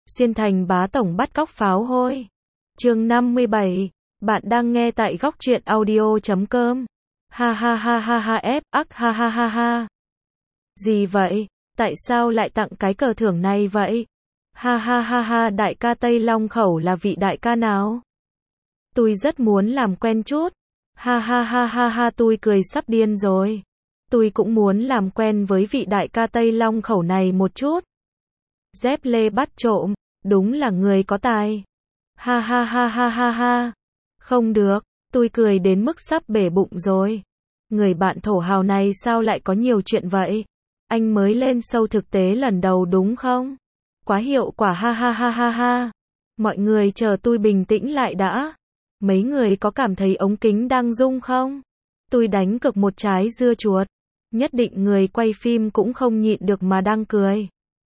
Xuyên thành bá tổng bắt cóc pháo hôi. Chương 57. Bạn đang nghe tại góc truyện audio.com. Ha ha ha ha ha ép ắc ha ha ha ha. Gì vậy? Tại sao lại tặng cái cờ thưởng này vậy? Ha ha ha ha, đại ca Tây Long Khẩu là vị đại ca nào? Tôi rất muốn làm quen chút. Ha ha ha ha ha, tôi cười sắp điên rồi. Tôi cũng muốn làm quen với vị đại ca Tây Long Khẩu này một chút. Dép lê bắt trộm, đúng là người có tài. Ha ha ha ha ha ha. Không được, tôi cười đến mức sắp bể bụng rồi. Người bạn thổ hào này sao lại có nhiều chuyện vậy? Anh mới lên show thực tế lần đầu đúng không? Quá hiệu quả ha ha ha ha ha. Mọi người chờ tôi bình tĩnh lại đã. Mấy người có cảm thấy ống kính đang rung không? Tôi đánh cực một trái dưa chuột. Nhất định người quay phim cũng không nhịn được mà đang cười.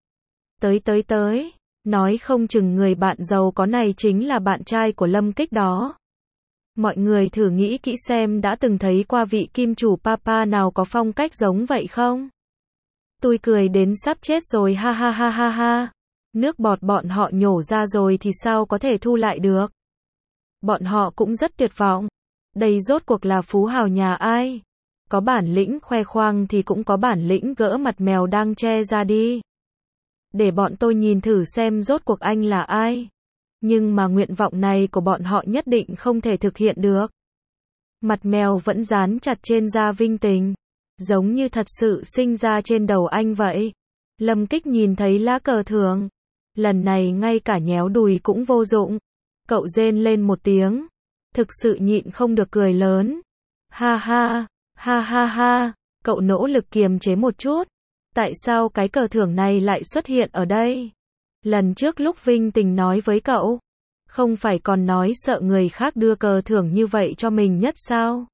Tới. Nói không chừng người bạn giàu có này chính là bạn trai của Lâm Kích đó. Mọi người thử nghĩ kỹ xem đã từng thấy qua vị kim chủ papa nào có phong cách giống vậy không? Tôi cười đến sắp chết rồi ha ha ha ha ha. Nước bọt bọn họ nhổ ra rồi thì sao có thể thu lại được? Bọn họ cũng rất tuyệt vọng. Đây rốt cuộc là phú hào nhà ai? Có bản lĩnh khoe khoang thì cũng có bản lĩnh gỡ mặt mèo đang che ra đi. Để bọn tôi nhìn thử xem rốt cuộc anh là ai. Nhưng mà nguyện vọng này của bọn họ nhất định không thể thực hiện được. Mặt mèo vẫn dán chặt trên da Vinh Tình. Giống như thật sự sinh ra trên đầu anh vậy. Lâm Kích nhìn thấy lá cờ thưởng. Lần này ngay cả nhéo đùi cũng vô dụng. Cậu rên lên một tiếng. Thực sự nhịn không được cười lớn. Ha ha, ha ha ha. Cậu nỗ lực kiềm chế một chút. Tại sao cái cờ thưởng này lại xuất hiện ở đây? Lần trước lúc Vinh Tình nói với cậu, không phải còn nói sợ người khác đưa cờ thưởng như vậy cho mình nhất sao?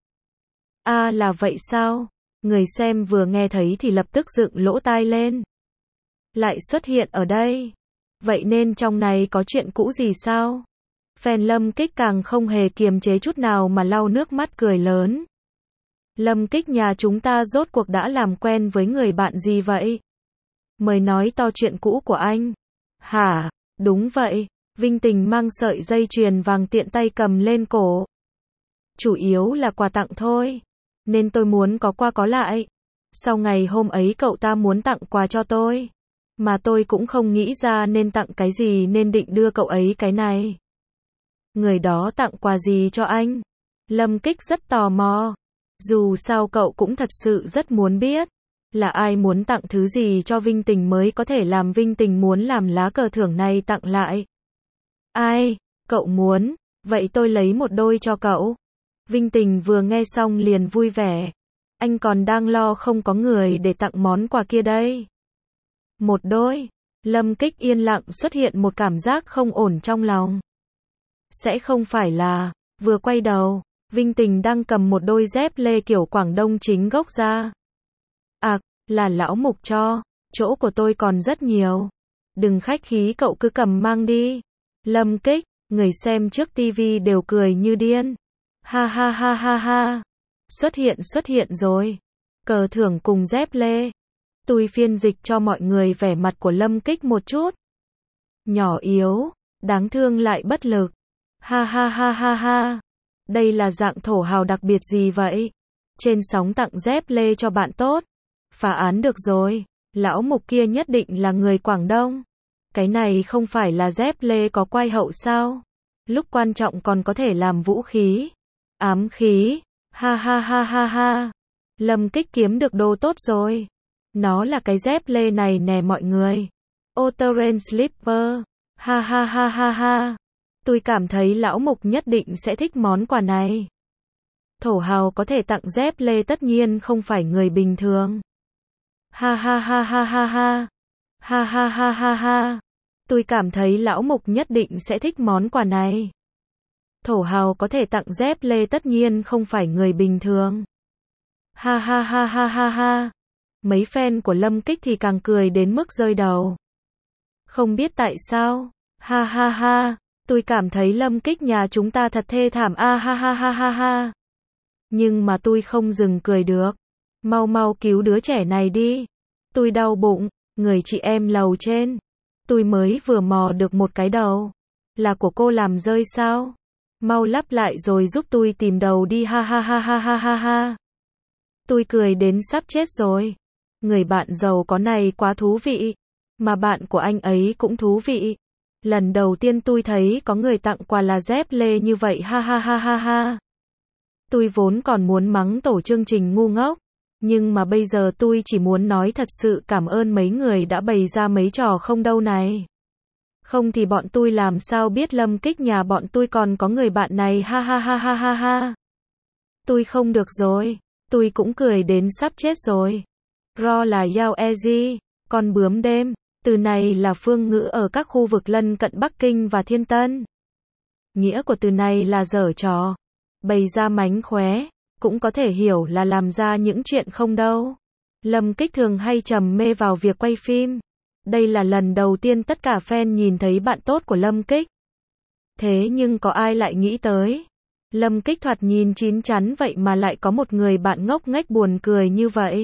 À là vậy sao? Người xem vừa nghe thấy thì lập tức dựng lỗ tai lên. Lại xuất hiện ở đây. Vậy nên trong này có chuyện cũ gì sao? Fan Lâm Kích càng không hề kiềm chế chút nào mà lau nước mắt cười lớn. Lâm Kích nhà chúng ta rốt cuộc đã làm quen với người bạn gì vậy? Mời nói to chuyện cũ của anh. Hả? Đúng vậy. Vinh Tình mang sợi dây chuyền vàng tiện tay cầm lên cổ. Chủ yếu là quà tặng thôi. Nên tôi muốn có qua có lại. Sau ngày hôm ấy cậu ta muốn tặng quà cho tôi. Mà tôi cũng không nghĩ ra nên tặng cái gì nên định đưa cậu ấy cái này. Người đó tặng quà gì cho anh? Lâm Kích rất tò mò. Dù sao cậu cũng thật sự rất muốn biết. Là ai muốn tặng thứ gì cho Vinh Tình mới có thể làm Vinh Tình muốn làm lá cờ thưởng này tặng lại. Ai? Cậu muốn? Vậy tôi lấy một đôi cho cậu. Vinh Tình vừa nghe xong liền vui vẻ. Anh còn đang lo không có người để tặng món quà kia đây. Một đôi. Lâm Kích yên lặng xuất hiện một cảm giác không ổn trong lòng. Sẽ không phải là, vừa quay đầu, Vinh Tình đang cầm một đôi dép lê kiểu Quảng Đông chính gốc ra. À, là lão Mục cho, chỗ của tôi còn rất nhiều. Đừng khách khí cậu cứ cầm mang đi. Lâm Kích, người xem trước tivi đều cười như điên. Ha ha ha ha ha. Xuất hiện rồi. Cờ thưởng cùng dép lê. Tôi phiên dịch cho mọi người vẻ mặt của Lâm Kích một chút. Nhỏ yếu, đáng thương lại bất lực. Ha ha ha ha ha. Đây là dạng thổ hào đặc biệt gì vậy? Trên sóng tặng dép lê cho bạn tốt. Phá án được rồi. Lão Mục kia nhất định là người Quảng Đông. Cái này không phải là dép lê có quai hậu sao? Lúc quan trọng còn có thể làm vũ khí. Ám khí. Ha ha ha ha ha. Lâm Kích kiếm được đồ tốt rồi. Nó là cái dép lê này nè mọi người. All-terrain slipper. Ha ha ha ha ha. Tôi cảm thấy lão Mục nhất định sẽ thích món quà này. Thổ hào có thể tặng dép lê tất nhiên không phải người bình thường. Ha ha ha ha ha ha. Ha ha ha ha ha. Tôi cảm thấy lão Mục nhất định sẽ thích món quà này. Thổ hào có thể tặng dép lê tất nhiên không phải người bình thường. Ha ha ha ha ha ha. Mấy fan của Lâm Kích thì càng cười đến mức rơi đầu. Không biết tại sao. Ha ha ha. Tôi cảm thấy Lâm Kích nhà chúng ta thật thê thảm a ha ha ha ha ha. Nhưng mà tôi không dừng cười được. Mau mau cứu đứa trẻ này đi. Tôi đau bụng, người chị em lầu trên. Tôi mới vừa mò được một cái đầu. Là của cô làm rơi sao? Mau lắp lại rồi giúp tôi tìm đầu đi ha ha ha ha ha ha ha. Tôi cười đến sắp chết rồi. Người bạn giàu có này quá thú vị. Mà bạn của anh ấy cũng thú vị. Lần đầu tiên tôi thấy có người tặng quà là dép lê như vậy ha ha ha ha ha. Tôi vốn còn muốn mắng tổ chương trình ngu ngốc. Nhưng mà bây giờ tôi chỉ muốn nói thật sự cảm ơn mấy người đã bày ra mấy trò không đâu này. Không thì bọn tôi làm sao biết Lâm Kích nhà bọn tôi còn có người bạn này ha ha ha ha ha ha. Tôi không được rồi. Tôi cũng cười đến sắp chết rồi. Ro là Yao Eji, con bướm đêm. Từ này là phương ngữ ở các khu vực lân cận Bắc Kinh và Thiên Tân. Nghĩa của từ này là giở trò, bày ra mánh khóe, cũng có thể hiểu là làm ra những chuyện không đâu. Lâm Kích thường hay trầm mê vào việc quay phim. Đây là lần đầu tiên tất cả fan nhìn thấy bạn tốt của Lâm Kích. Thế nhưng có ai lại nghĩ tới. Lâm Kích thoạt nhìn chín chắn vậy mà lại có một người bạn ngốc nghếch buồn cười như vậy.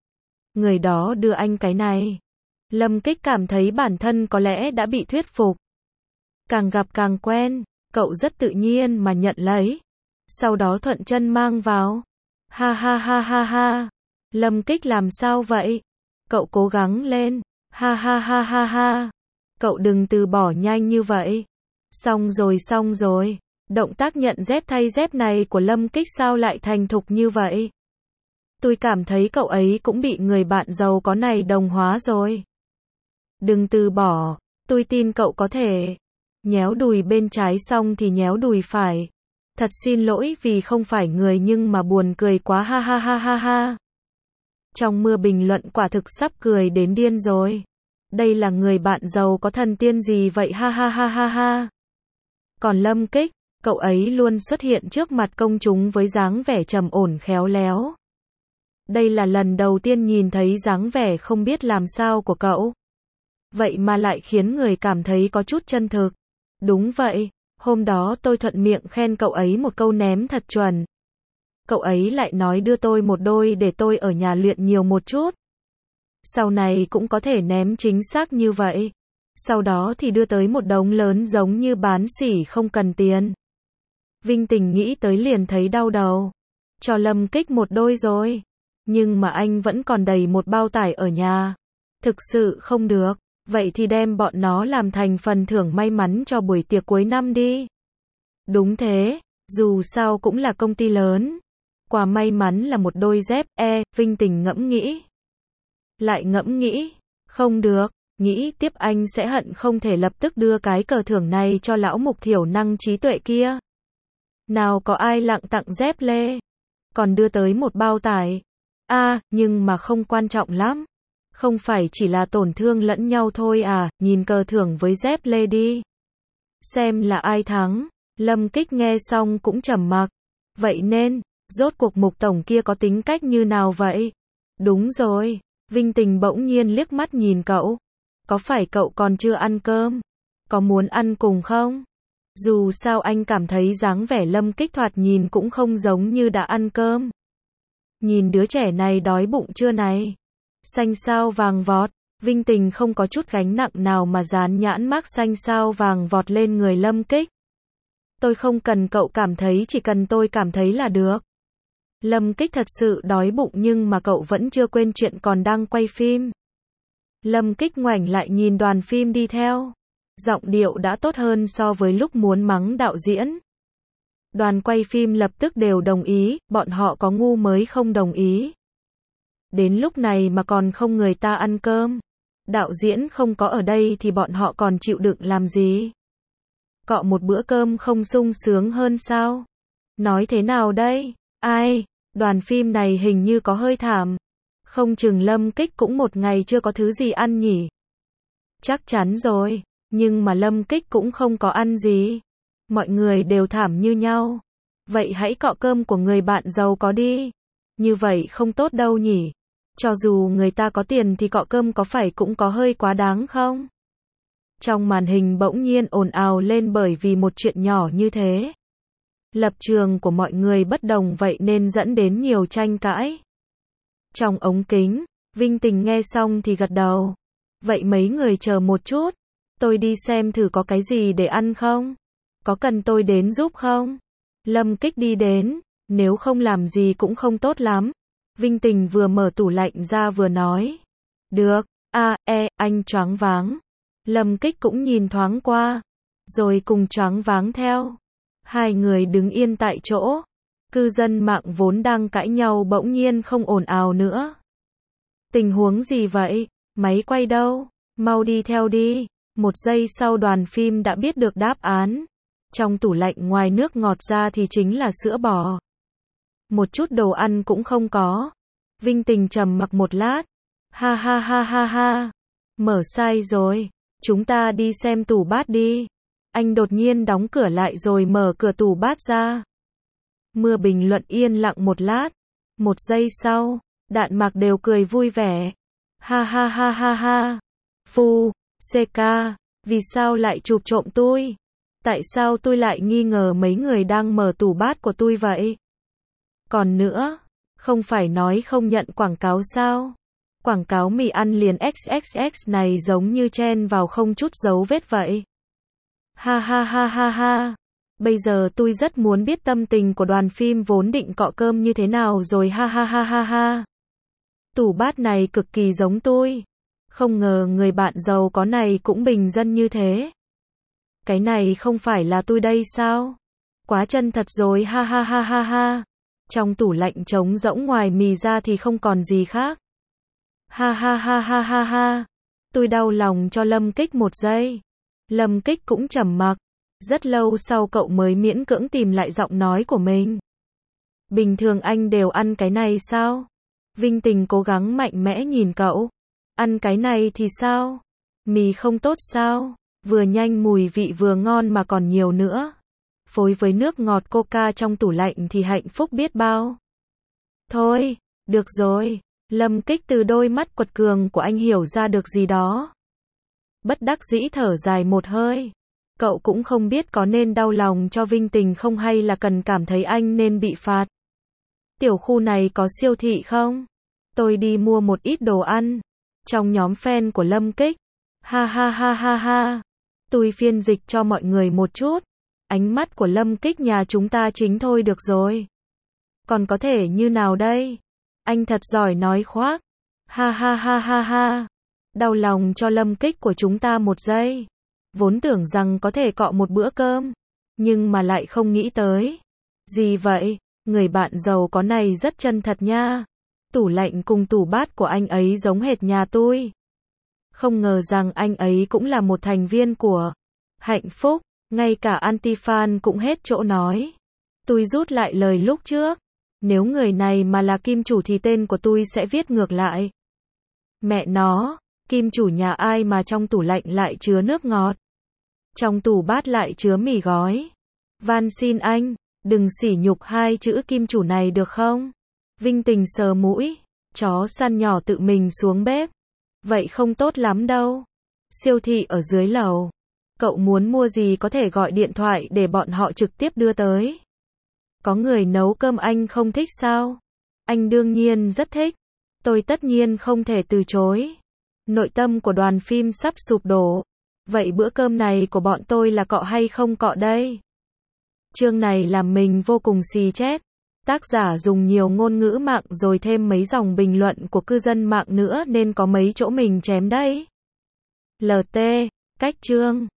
Người đó đưa anh cái này. Lâm Kích cảm thấy bản thân có lẽ đã bị thuyết phục. Càng gặp càng quen, cậu rất tự nhiên mà nhận lấy. Sau đó thuận chân mang vào. Ha ha ha ha ha. Lâm Kích làm sao vậy? Cậu cố gắng lên. Ha ha ha ha ha. Cậu đừng từ bỏ nhanh như vậy. Xong rồi. Động tác nhận dép thay dép này của Lâm Kích sao lại thành thục như vậy? Tôi cảm thấy cậu ấy cũng bị người bạn giàu có này đồng hóa rồi. Đừng từ bỏ, tôi tin cậu có thể. Nhéo đùi bên trái xong thì nhéo đùi phải. Thật xin lỗi vì không phải người nhưng mà buồn cười quá ha ha ha ha ha. Trong mưa bình luận quả thực sắp cười đến điên rồi. Đây là người bạn giàu có thần tiên gì vậy ha ha ha ha ha. Còn Lâm Kích, cậu ấy luôn xuất hiện trước mặt công chúng với dáng vẻ trầm ổn khéo léo. Đây là lần đầu tiên nhìn thấy dáng vẻ không biết làm sao của cậu. Vậy mà lại khiến người cảm thấy có chút chân thực. Đúng vậy, hôm đó tôi thuận miệng khen cậu ấy một câu ném thật chuẩn. Cậu ấy lại nói đưa tôi một đôi để tôi ở nhà luyện nhiều một chút. Sau này cũng có thể ném chính xác như vậy. Sau đó thì đưa tới một đống lớn giống như bán sỉ không cần tiền. Vinh Tình nghĩ tới liền thấy đau đầu. Cho Lâm Kích một đôi rồi. Nhưng mà anh vẫn còn đầy một bao tải ở nhà. Thực sự không được. Vậy thì đem bọn nó làm thành phần thưởng may mắn cho buổi tiệc cuối năm đi. Đúng thế, dù sao cũng là công ty lớn. Quà may mắn là một đôi dép, Vinh Tình ngẫm nghĩ. Lại ngẫm nghĩ, không được, nghĩ tiếp anh sẽ hận không thể lập tức đưa cái cờ thưởng này cho lão mục thiểu năng trí tuệ kia. Nào có ai lặng tặng dép lê, còn đưa tới một bao tải. Nhưng mà không quan trọng lắm. Không phải chỉ là tổn thương lẫn nhau thôi à, nhìn cờ thưởng với dép lê đi. Xem là ai thắng. Lâm Kích nghe xong cũng trầm mặc. Vậy nên, rốt cuộc Mục tổng kia có tính cách như nào vậy? Đúng rồi, Vinh Tình bỗng nhiên liếc mắt nhìn cậu. Có phải cậu còn chưa ăn cơm? Có muốn ăn cùng không? Dù sao anh cảm thấy dáng vẻ Lâm Kích thoạt nhìn cũng không giống như đã ăn cơm. Nhìn đứa trẻ này đói bụng chưa này? Xanh sao vàng vọt, Vinh Tình không có chút gánh nặng nào mà dán nhãn mác xanh sao vàng vọt lên người Lâm Kích. Tôi không cần cậu cảm thấy, chỉ cần tôi cảm thấy là được. Lâm Kích thật sự đói bụng nhưng mà cậu vẫn chưa quên chuyện còn đang quay phim. Lâm Kích ngoảnh lại nhìn đoàn phim đi theo. Giọng điệu đã tốt hơn so với lúc muốn mắng đạo diễn. Đoàn quay phim lập tức đều đồng ý, bọn họ có ngu mới không đồng ý. Đến lúc này mà còn không người ta ăn cơm. Đạo diễn không có ở đây thì bọn họ còn chịu đựng làm gì? Cọ một bữa cơm không sung sướng hơn sao? Nói thế nào đây? Đoàn phim này hình như có hơi thảm. Không chừng Lâm Kích cũng một ngày chưa có thứ gì ăn nhỉ? Chắc chắn rồi, nhưng mà Lâm Kích cũng không có ăn gì. Mọi người đều thảm như nhau. Vậy hãy cọ cơm của người bạn giàu có đi. Như vậy không tốt đâu nhỉ? Cho dù người ta có tiền thì cọ cơm có phải cũng có hơi quá đáng không? Trong màn hình bỗng nhiên ồn ào lên bởi vì một chuyện nhỏ như thế. Lập trường của mọi người bất đồng vậy nên dẫn đến nhiều tranh cãi. Trong ống kính, Vinh Tình nghe xong thì gật đầu. Vậy mấy người chờ một chút, Tôi đi xem thử có cái gì để ăn không? Có cần tôi đến giúp không? Lâm Kích đi đến, nếu không làm gì cũng không tốt lắm. Vinh Tình vừa mở tủ lạnh ra vừa nói. Được, anh choáng váng. Lâm Kích cũng nhìn thoáng qua, rồi cùng choáng váng theo. Hai người đứng yên tại chỗ. Cư dân mạng vốn đang cãi nhau bỗng nhiên không ồn ào nữa. Tình huống gì vậy? Máy quay đâu? Mau đi theo đi. Một giây sau đoàn phim đã biết được đáp án. Trong tủ lạnh ngoài nước ngọt ra thì chính là sữa bò. Một chút đồ ăn cũng không có. Vinh Tình trầm mặc một lát. Ha ha ha ha ha. Mở sai rồi. Chúng ta đi xem tủ bát đi. Anh đột nhiên đóng cửa lại rồi mở cửa tủ bát ra. Mưa bình luận yên lặng một lát. Một giây sau, Đạn Mạc đều cười vui vẻ. Ha ha ha ha ha. Phu, CK, vì sao lại chụp trộm tôi? Tại sao tôi lại nghi ngờ mấy người đang mở tủ bát của tôi vậy? Còn nữa, không phải nói không nhận quảng cáo sao? Quảng cáo mì ăn liền XXX này giống như chen vào không chút dấu vết vậy. Ha ha ha ha ha. Bây giờ tôi rất muốn biết tâm tình của đoàn phim vốn định cọ cơm như thế nào rồi ha ha ha ha ha. Tủ bát này cực kỳ giống tôi. Không ngờ người bạn giàu có này cũng bình dân như thế. Cái này không phải là tôi đây sao? Quá chân thật rồi ha ha ha ha ha. Trong tủ lạnh trống rỗng ngoài mì ra thì không còn gì khác. Ha ha ha ha ha ha. Tôi đau lòng cho Lâm Kích một giây. Lâm Kích cũng trầm mặc. Rất lâu sau cậu mới miễn cưỡng tìm lại giọng nói của mình. Bình thường anh đều ăn cái này sao? Vinh Tình cố gắng mạnh mẽ nhìn cậu. Ăn cái này thì sao? Mì không tốt sao? Vừa nhanh mùi vị vừa ngon mà còn nhiều nữa. Phối với nước ngọt Coca trong tủ lạnh thì hạnh phúc biết bao. Thôi, được rồi. Lâm Kích từ đôi mắt quật cường của anh hiểu ra được gì đó. Bất đắc dĩ thở dài một hơi. Cậu cũng không biết có nên đau lòng cho Vinh Tình không hay là cần cảm thấy anh nên bị phạt. Tiểu khu này có siêu thị không? Tôi đi mua một ít đồ ăn. Trong nhóm fan của Lâm Kích. Ha ha ha ha ha. Tôi phiên dịch cho mọi người một chút. Ánh mắt của Lâm Kích nhà chúng ta chính thôi được rồi. Còn có thể như nào đây? Anh thật giỏi nói khoác. Ha ha ha ha ha. Đau lòng cho Lâm Kích của chúng ta một giây. Vốn tưởng rằng có thể cọ một bữa cơm. Nhưng mà lại không nghĩ tới. Gì vậy? Người bạn giàu có này rất chân thật nha. Tủ lạnh cùng tủ bát của anh ấy giống hệt nhà tôi. Không ngờ rằng anh ấy cũng là một thành viên của Hạnh Phúc. Ngay cả anti-fan cũng hết chỗ nói. Tôi rút lại lời lúc trước. Nếu người này mà là kim chủ thì tên của tôi sẽ viết ngược lại. Mẹ nó, kim chủ nhà ai mà trong tủ lạnh lại chứa nước ngọt. Trong tủ bát lại chứa mì gói. Van xin anh, đừng sỉ nhục hai chữ kim chủ này được không? Vinh Tình sờ mũi, chó săn nhỏ tự mình xuống bếp. Vậy không tốt lắm đâu. Siêu thị ở dưới lầu. Cậu muốn mua gì có thể gọi điện thoại để bọn họ trực tiếp đưa tới. Có người nấu cơm anh không thích sao? Anh đương nhiên rất thích. Tôi tất nhiên không thể từ chối. Nội tâm của đoàn phim sắp sụp đổ. Vậy bữa cơm này của bọn tôi là cọ hay không cọ đây? Chương này làm mình vô cùng xì chét. Tác giả dùng nhiều ngôn ngữ mạng rồi thêm mấy dòng bình luận của cư dân mạng nữa nên có mấy chỗ mình chém đấy. LT, cách chương.